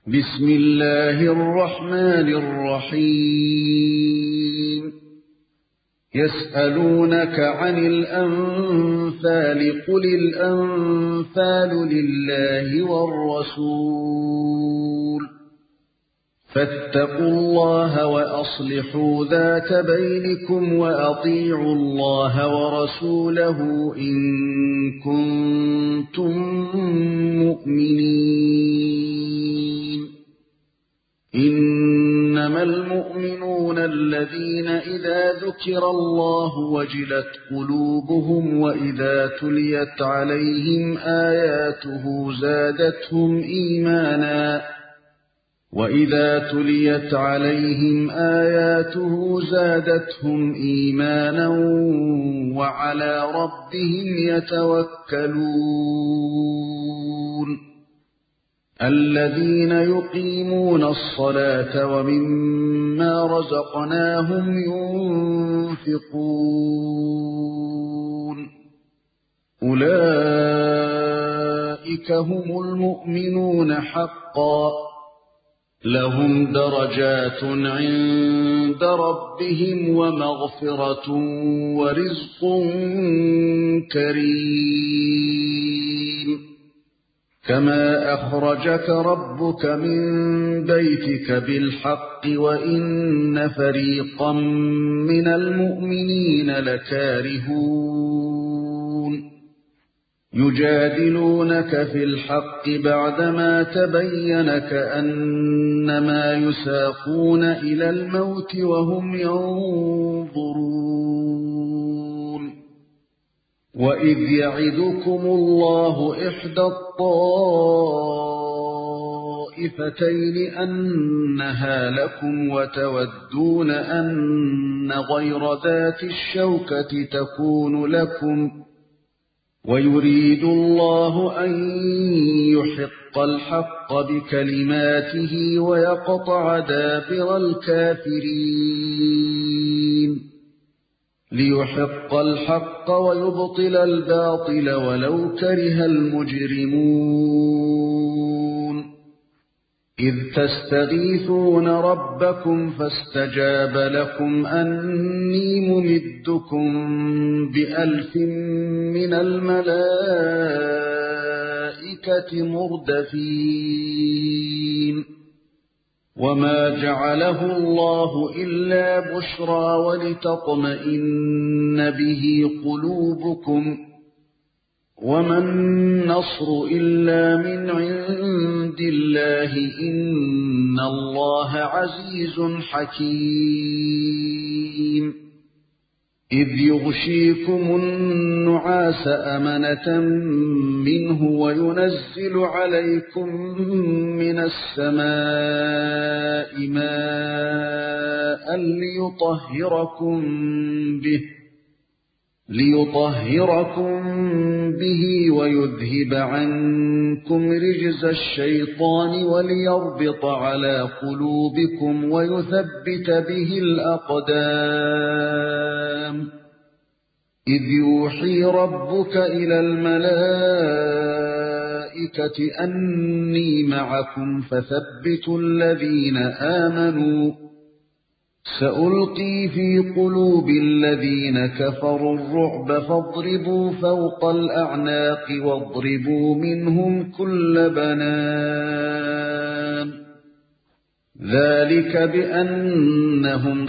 بسم الله الرحمن الرحيم يسألونك عن الأنفال قل الأنفال لله والرسول فاتقوا الله وأصلحوا ذات بينكم وأطيعوا الله ورسوله إن كنتم مؤمنين إنما المؤمنون الذين إذا ذكر الله وجلت قلوبهم وإذا تليت عليهم آياته زادتهم إيمانا وعلى ربهم يتوكلون الذين يقيمون الصلاة ومما رزقناهم ينفقون أولئك هم المؤمنون حقا لهم درجات عند ربهم ومغفرة ورزق كريم كما أخرجك ربك من بيتك بالحق وإن فريقا من المؤمنين لكارهون يجادلونك في الحق بعدما تبين كأنما يساقون إلى الموت وهم ينظرون وإذ يعدكم الله إحدى الطائفتين أنها لكم وتودون أن غير ذات الشوكة تكون لكم ويريد الله أن يحق الحق بكلماته ويقطع دابر الكافرين ليحق الحق ويبطل الباطل ولو كره المجرمون إذ تستغيثون ربكم فاستجاب لكم أني ممدكم ب1000 من الملائكة مردفين وما جعله الله إلا بشرى ولتطمئن به قلوبكم وما النصر إلا من عند الله إن الله عزيز حكيم إذ يغشيكم النعاس أمنة منه وينزل عليكم من السماء ماء ليطهركم به ويذهب عنكم رجز الشيطان وليربط على قلوبكم ويثبت به الأقدام إذ يوحي ربك إلى الملائكة أني معكم فثبتوا الذين آمنوا سألقي في قلوب الذين كفروا الرعب فاضربوا فوق الأعناق واضربوا منهم كل بنان ذلك بأنهم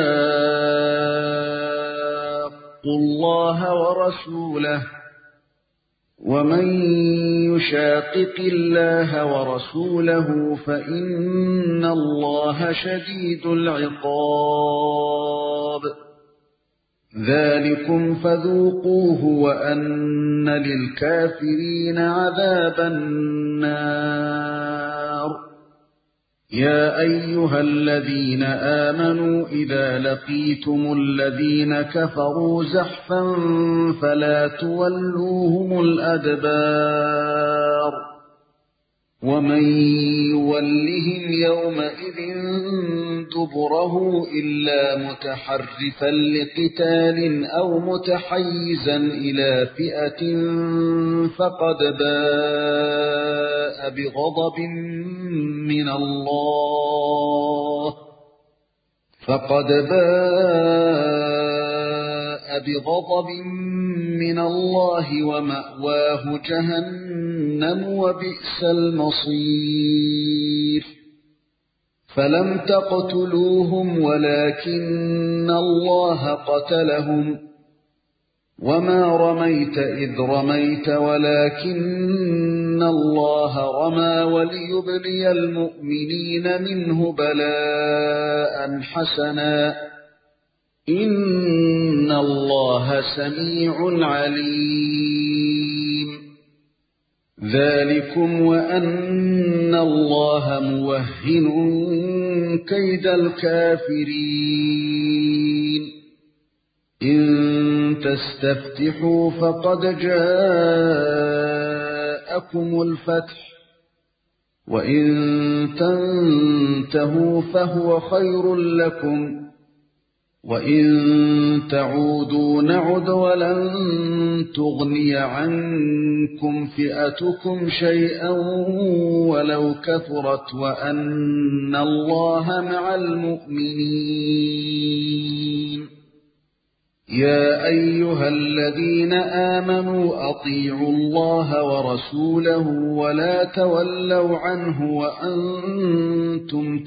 شاقوا الله ورسوله ومن يشاقق الله ورسوله فإن الله شديد العقاب ذلكم فذوقوه وأن للكافرين عذاب النار يا أيها الذين آمنوا إذا لقيتم الذين كفروا زحفا فلا تولوهم الأدبار ومن يولهم يومئذ دبره إلا متحرفا لقتال أو متحيزا إلى فئة فقد باء بغضب من الله فقد باء بغضب من الله ومأواه جهنم وبئس المصير فلم تقتلوهم ولكن الله قتلهم وما رميت إذ رميت ولكن الله رمى وليبلي المؤمنين منه بلاء حسنا إن الله سميع عليم ذلكم وأن الله موهن كيد الكافرين إن تستفتحوا فقد جاءكم الفتح وإن تنتهوا فهو خير لكم وإن تعودوا نعد ولن تغني عنكم فئتكم شيئا ولو كثرت وأن الله مع المؤمنين يا أيها الذين آمنوا أطيعوا الله ورسوله ولا تولوا عنه وأنتم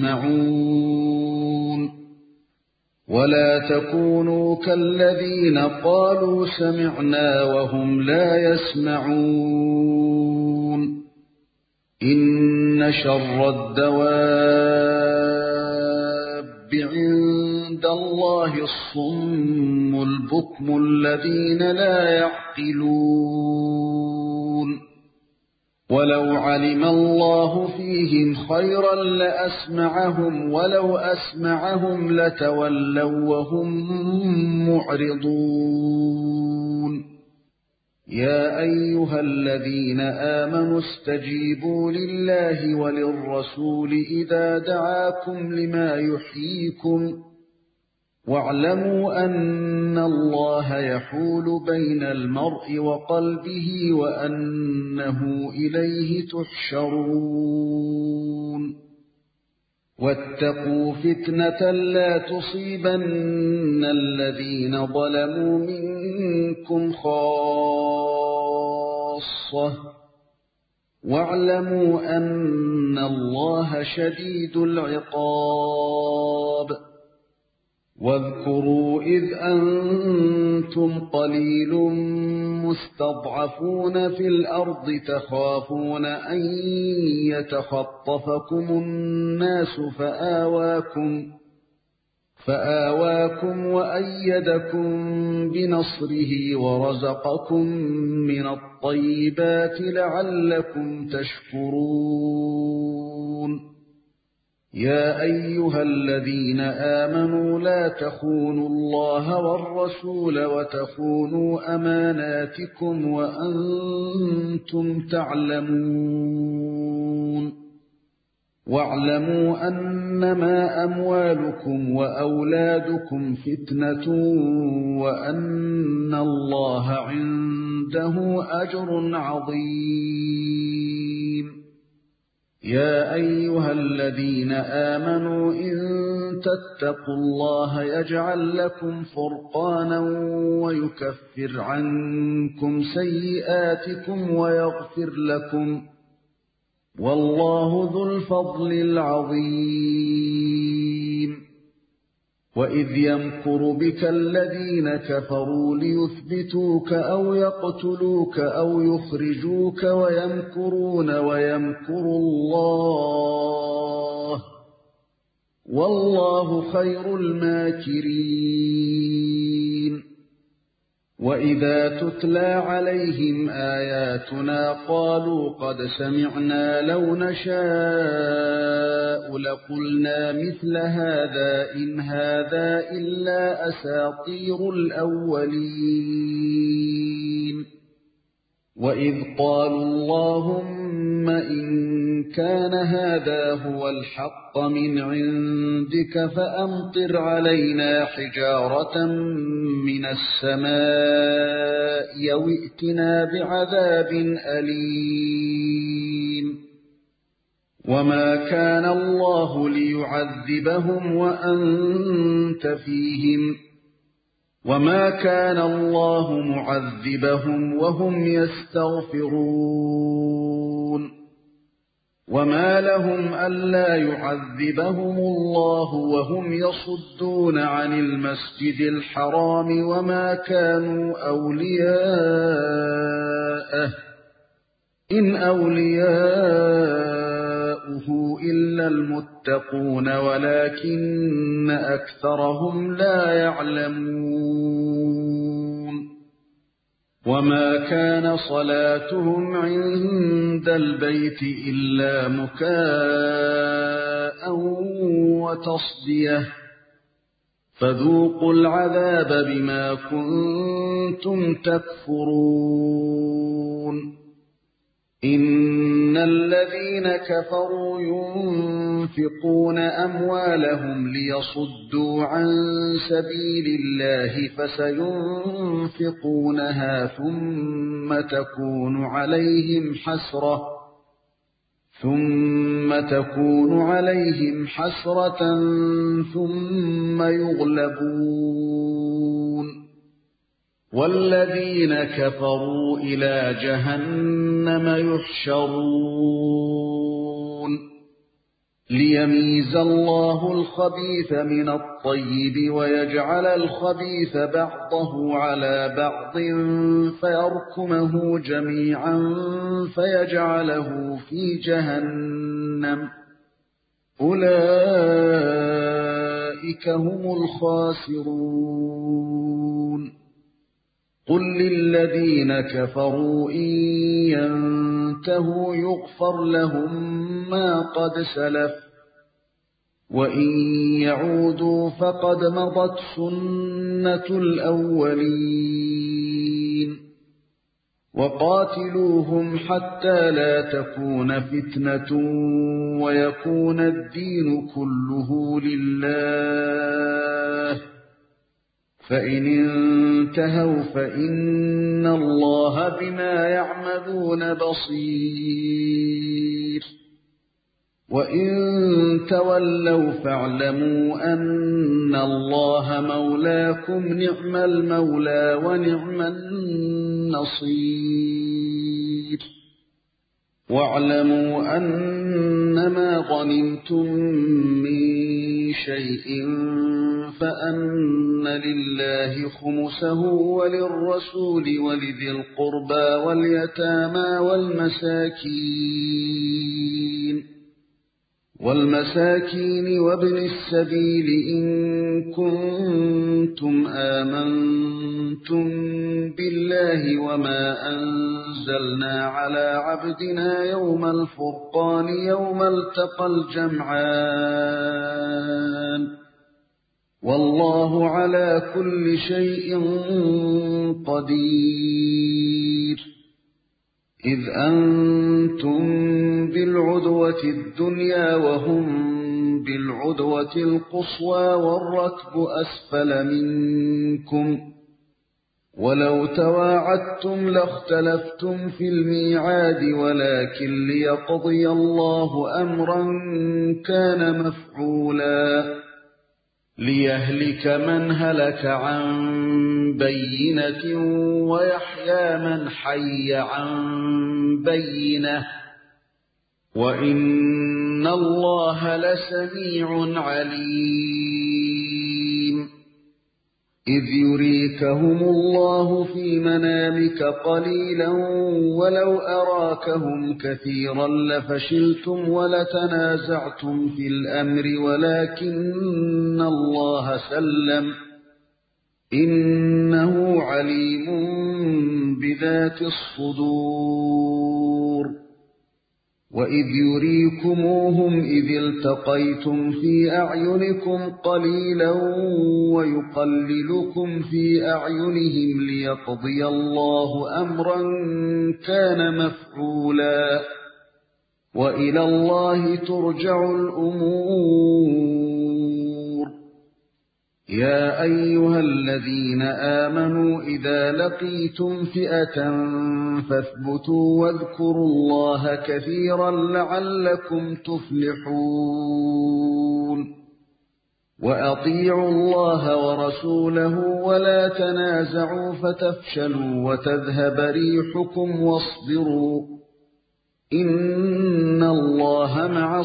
تسمعون ولا تكونوا كالذين قالوا سمعنا وهم لا يسمعون إن شر الدواب عند الله الصم البكم الذين لا يعقلون ولو علم الله فيهم خيرا لأسمعهم ولو أسمعهم لتولوا وهم معرضون يا أيها الذين آمنوا استجيبوا لله وللرسول إذا دعاكم لما يحييكم واعلموا أن الله يحول بين المرء وقلبه وأنه إليه تحشرون واتقوا فتنة لا تصيبن الذين ظلموا منكم خاصة واعلموا أن الله شديد العقاب واذكروا إذ أنتم قليل مستضعفون في الأرض تخافون أن يتخطفكم الناس فآواكم وأيدكم بنصره ورزقكم من الطيبات لعلكم تشكرون يا أيها الذين آمنوا لا تخونوا الله والرسول وتخونوا أماناتكم وأنتم تعلمون واعلموا أنما أموالكم وأولادكم فتنة وأن الله عنده أجر عظيم يا أيها الذين آمنوا إن تتقوا الله يجعل لكم فرقانا ويكفر عنكم سيئاتكم ويغفر لكم والله ذو الفضل العظيم وإذ يمكر بك الذين كفروا ليثبتوك أو يقتلوك أو يخرجوك ويمكرون ويمكر الله والله خير الماكرين وإذا تتلى عليهم آياتنا قالوا قد سمعنا لو نشاء لقلنا مثل هذا إن هذا إلا أساطير الأولين وإذ قالوا اللهم إن كان هذا هو الحق من عندك فأمطر علينا حجارة من السماء أو ائتنا بعذاب أليم وما كان الله ليعذبهم وأنت فيهم وما كان الله معذبهم وهم يستغفرون وما لهم ألا يعذبهم الله وهم يصدون عن المسجد الحرام وما كانوا أولياءه إن أولياؤه إلا المتقون ولكن أكثرهم لا يعلمون وما كان صلاتهم عند البيت إلا مكاء وتصدية فذوقوا العذاب بما كنتم تكفرون إن الذين كفروا ينفقون أموالهم ليصدوا عن سبيل الله فسينفقونها ثم تكون عليهم حسرة ثم يغلبون والذين كفروا إلى جهنم يحشرون ليميز الله الخبيث من الطيب ويجعل الخبيث بعضه على بعض فيركمه جميعا فيجعله في جهنم أولئك هم الخاسرون قل للذين كفروا إن ينتهوا يغفر لهم ما قد سلف وإن يعودوا فقد مضت سنة الأولين وقاتلوهم حتى لا تكون فتنة ويكون الدين كله لله فإن انتهوا فإن الله بما يعملون بصير وإن تولوا فاعلموا أن الله مولاكم نعم المولى ونعم النصير واعلموا أنما غنمتم من شيء فأن لله خمسه وللرسول ولذي القربى واليتامى والمساكين وابن السبيل إن كنتم آمنتم بالله وما أنزلنا على عبدنا يوم الفرقان يوم التقى الجمعان والله على كل شيء قدير إذ أنتم بالعدوة الدنيا وهم بالعدوة القصوى والركب أسفل منكم ولو تواعدتم لاختلفتم في الميعاد ولكن ليقضي الله أمرا كان مفعولا ليهلك من هلك عن بينة ويحيى من حي عن بينة وإن الله لسميع عليم إذ يريكهم الله في منامك قليلا ولو أراكهم كثيرا لفشلتم ولتنازعتم في الأمر ولكن الله سلم إنه عليم بذات الصدور وإذ يريكموهم إذ التقيتم في أعينكم قليلا ويقللكم في أعينهم ليقضي الله أمرا كان مفعولا وإلى الله ترجع الأمور يا أيها الذين آمنوا إذا لقيتم فئة فاثبتوا واذكروا الله كثيرا لعلكم تفلحون وأطيعوا الله ورسوله ولا تنازعوا فتفشلوا وتذهب ريحكم واصبروا إن الله مع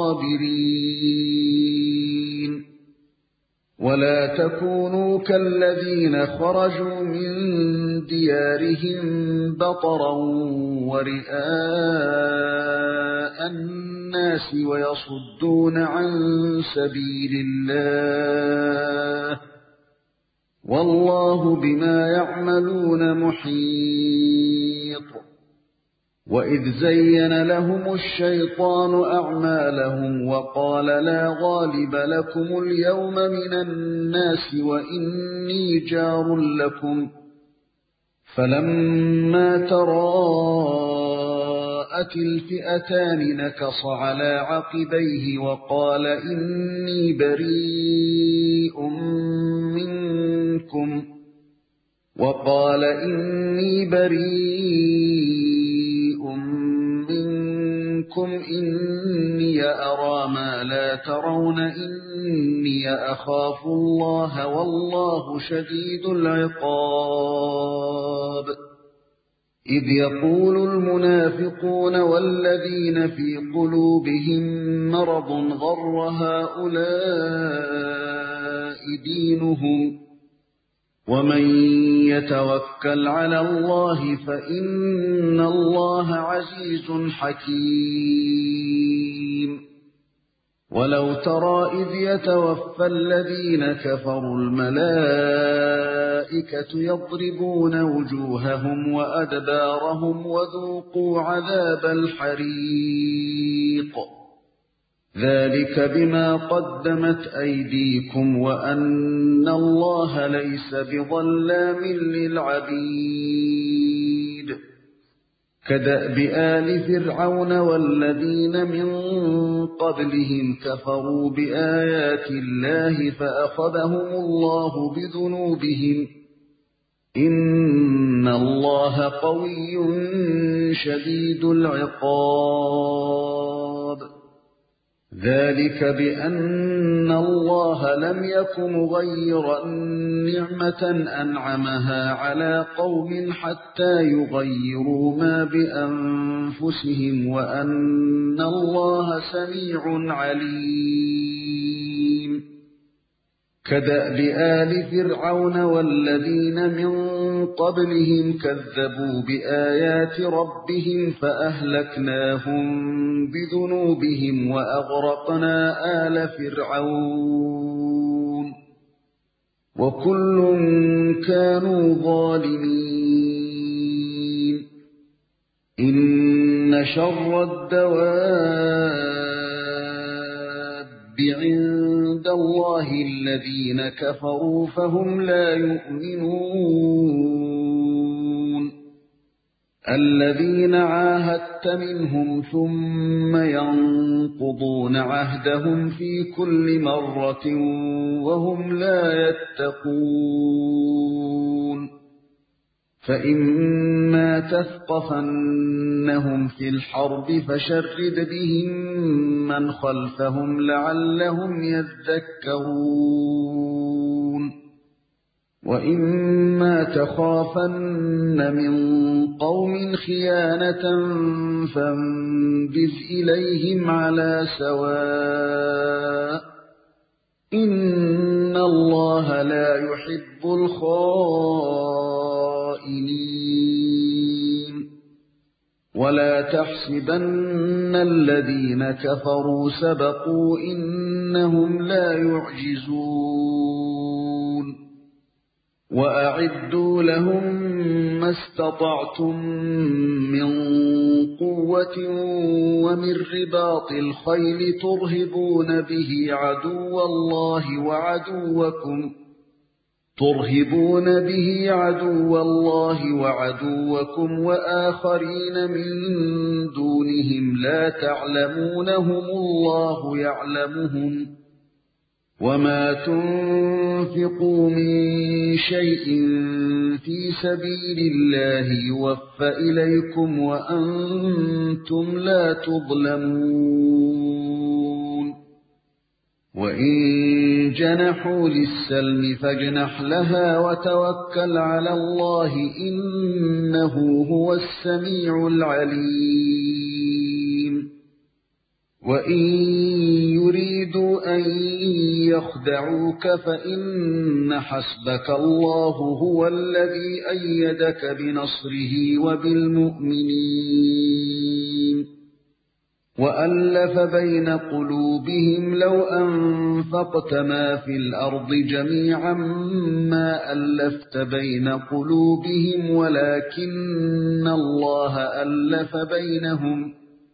الصابرين ولا تكونوا كالذين خرجوا من ديارهم بطرا ورئاء الناس ويصدون عن سبيل الله والله بما يعملون محيط وإذ زين لهم الشيطان أعمالهم وقال لا غالب لكم اليوم من الناس وإني جار لكم فلما تراءت الفئتان نكص على عقبيه وقال إني بريء منكم إني أرى ما لا ترون إني أخاف الله والله شديد العقاب إذ يقول المنافقون والذين في قلوبهم مرض غر هؤلاء دينهم ومن يتوكل على الله فإن الله عزيز حكيم ولو ترى إذ يتوفى الذين كفروا الملائكة يضربون وجوههم وأدبارهم وذوقوا عذاب الحريق ذلك بما قدمت أيديكم وأن الله ليس بظلام للعبيد كدأب آل فرعون والذين من قبلهم كفروا بآيات الله فأخذهم الله بذنوبهم إن الله قوي شديد العقاب ذلك بأن الله لم يك مغيرا نعمة أنعمها على قوم حتى يغيروا ما بأنفسهم وأن الله سميع عليم كدأب آل فرعون والذين من قبلهم كذبوا بآيات ربهم فأهلكناهم بذنوبهم وأغرقنا آل فرعون وكل كانوا ظالمين إن شر الدواب عند الله الذين كفروا فهم لا يؤمنون الذين عاهدت منهم ثم ينقضون عهدهم في كل مرة وهم لا يتقون فإما تثقفنهم في الحرب فشرد بهم من خلفهم لعلهم يذكرون وإما تخافن من قوم خيانة فانبذ إليهم على سواء إن الله لا يحب الخائنين ولا تحسبن الذين كفروا سبقوا إنهم لا يعجزون وأعدوا لهم ما استطعتم من قوة ومن رباط الخيل ترهبون به عدو الله وعدوكم وآخرين من دونهم لا تعلمونهم الله يعلمهم وما تنفقوا من شيء في سبيل الله يوفى إليكم وأنتم لا تظلمون وإن جنحوا للسلم فاجنح لها وتوكل على الله إنه هو السميع العليم وإن يريدوا أن يخدعوك فإن حسبك الله هو الذي أيدك بنصره وبالمؤمنين وألف بين قلوبهم لو أنفقت ما في الأرض جميعا ما ألفت بين قلوبهم ولكن الله ألف بينهم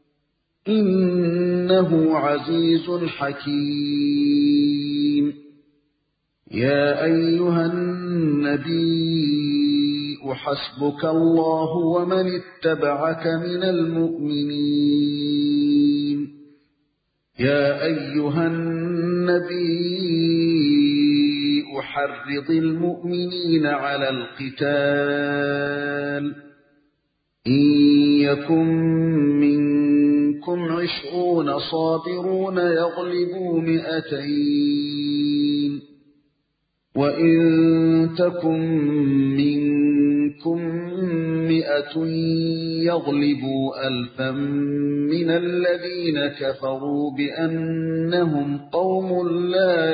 إنه عزيز حكيم يا أيها النبي حسبك الله ومن اتبعك من المؤمنين يا أيها النبي حرض المؤمنين على القتال إن يكن منكم 20 صابرون يغلبوا 200 وإن تكن منكم 100 يغلبوا 1000 من الذين كفروا بأنهم قوم لا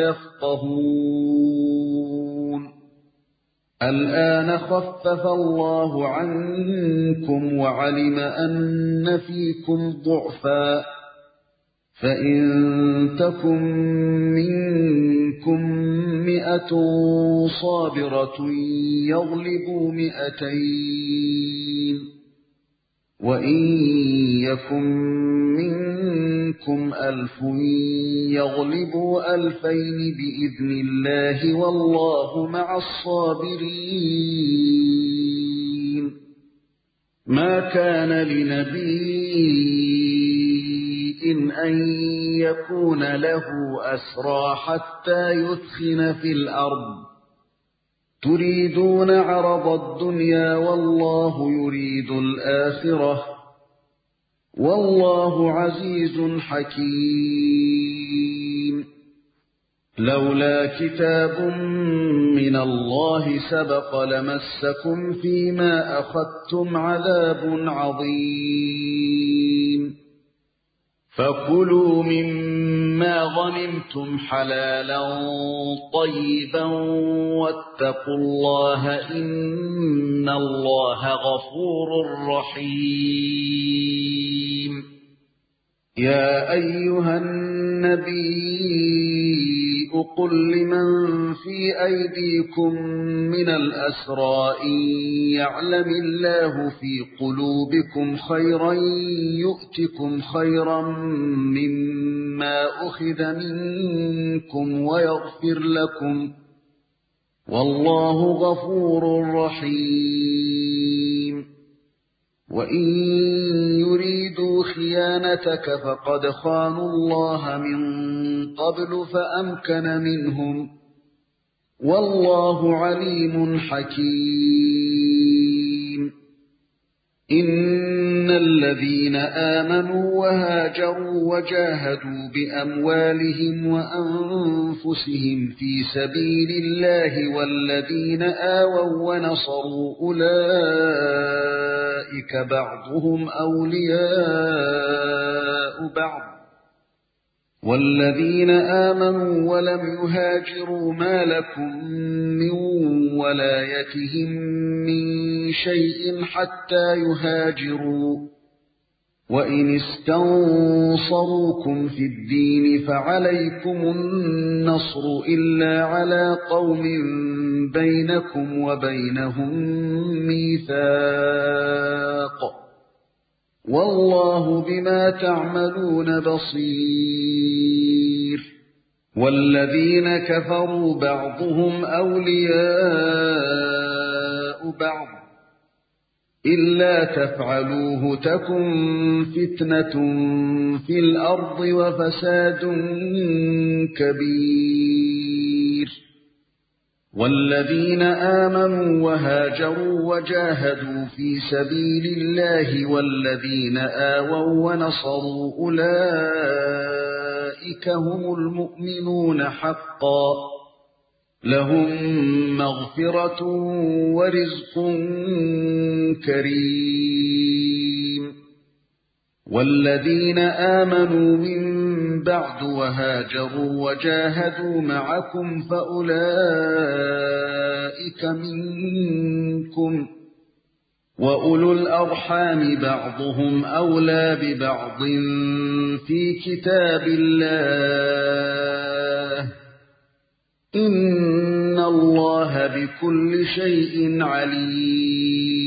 يفقهون الآن خفف الله عنكم وعلم أن فيكم ضعفا فإن تكن منكم 100 صابرة يغلبوا 200 وإن يكن منكم 1000 يغلبوا 2000 بإذن الله والله مع الصابرين ما كان لنبي أن يكون له أسرى حتى يثخن في الأرض تريدون عرض الدنيا والله يريد الآخرة والله عزيز حكيم لولا كتاب من الله سبق لمسكم فيما أخذتم عذاب عظيم فكلوا مما غنمتم حلالا طيبا واتقوا الله إن الله غفور رحيم يا أيها النبي قل لمن في أيديكم من الأسرى إن يعلم الله في قلوبكم خيرا يؤتكم خيرا مما أخذ منكم ويغفر لكم والله غفور رحيم وإن يريدوا خيانتك فقد خانوا الله من قبل فأمكن منهم والله عليم حكيم إن الذين آمنوا وهاجروا وجاهدوا بأموالهم وأنفسهم في سبيل الله والذين آووا ونصروا أولئك بعضهم أولياء بعض والذين آمنوا ولم يهاجروا ما لكم من ولايتهم من شيء حتى يهاجروا وإن استنصروكم في الدين فعليكم النصر إلا على قوم بينكم وبينهم ميثاق والله بما تعملون بصير والذين كفروا بعضهم أولياء بعض إلا تفعلوه تكن فتنة في الأرض وفساد كبير. والذين آمنوا وهاجروا وجاهدوا في سبيل الله والذين آووا ونصروا أولئك هم المؤمنون حقا، لهم مغفرة ورزق كريم. والذين آمنوا من بعد وهاجروا وجاهدوا معكم فأولئك منكم، وأولو الأرحام بعضهم أولى ببعض في كتاب الله، إن الله بكل شيء عليم.